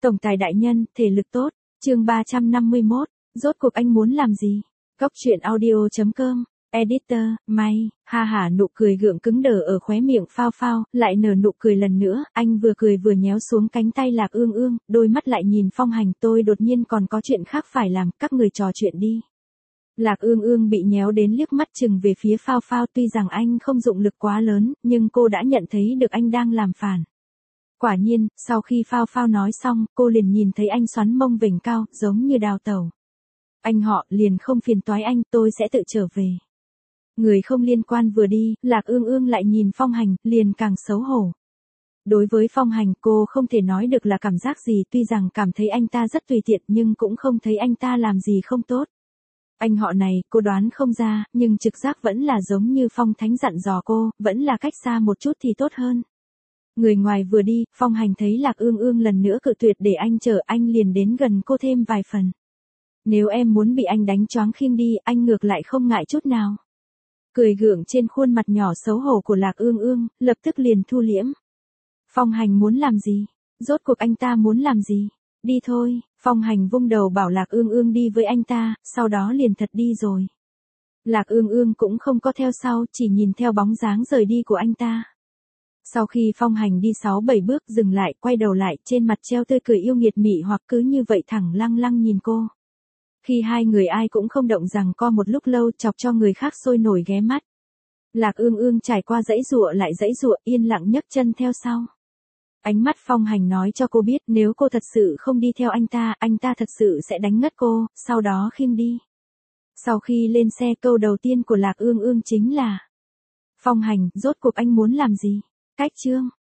Tổng tài đại nhân, thể lực tốt. Chương 351, rốt cuộc anh muốn làm gì? Góc truyện audio.com. Editor, May, ha hả nụ cười gượng cứng đờ ở khóe miệng Phao Phao, lại nở nụ cười lần nữa, anh vừa cười vừa nhéo xuống cánh tay Lạc Ương Ương, đôi mắt lại nhìn Phong Hành, tôi đột nhiên còn có chuyện khác phải làm, các người trò chuyện đi. Lạc Ương Ương bị nhéo đến liếc mắt chừng về phía Phao Phao, tuy rằng anh không dụng lực quá lớn, nhưng cô đã nhận thấy được anh đang làm phản. Quả nhiên, sau khi Phao Phao nói xong, cô liền nhìn thấy anh xoắn mông vểnh cao, giống như đào tẩu. Anh họ, liền không phiền toái anh, tôi sẽ tự trở về. Người không liên quan vừa đi, Lạc Ương Ương lại nhìn Phong Hành, liền càng xấu hổ. Đối với Phong Hành, cô không thể nói được là cảm giác gì, tuy rằng cảm thấy anh ta rất tùy tiện nhưng cũng không thấy anh ta làm gì không tốt. Anh họ này, cô đoán không ra, nhưng trực giác vẫn là giống như Phong Thánh dặn dò cô, vẫn là cách xa một chút thì tốt hơn. Người ngoài vừa đi, Phong Hành thấy Lạc Ương Ương lần nữa cự tuyệt để anh chờ, anh liền đến gần cô thêm vài phần. Nếu em muốn bị anh đánh choáng khiêng đi, anh ngược lại không ngại chút nào. Cười gượng trên khuôn mặt nhỏ xấu hổ của Lạc Ương Ương, lập tức liền thu liễm. Phong Hành muốn làm gì? Rốt cuộc anh ta muốn làm gì? Đi thôi, Phong Hành vung đầu bảo Lạc Ương Ương đi với anh ta, sau đó liền thật đi rồi. Lạc Ương Ương cũng không có theo sau, chỉ nhìn theo bóng dáng rời đi của anh ta. Sau khi Phong Hành đi 6-7 bước dừng lại, quay đầu lại, trên mặt treo tươi cười yêu nghiệt mị hoặc cứ như vậy thẳng lăng lăng nhìn cô. Khi hai người ai cũng không động rằng co một lúc lâu, chọc cho người khác sôi nổi ghé mắt. Lạc Ương Ương trải qua dãy dụa lại dãy dụa, yên lặng nhấc chân theo sau. Ánh mắt Phong Hành nói cho cô biết nếu cô thật sự không đi theo anh ta thật sự sẽ đánh ngất cô, sau đó khiêng đi. Sau khi lên xe, câu đầu tiên của Lạc Ương Ương chính là: Phong Hành, rốt cuộc anh muốn làm gì? Cách chương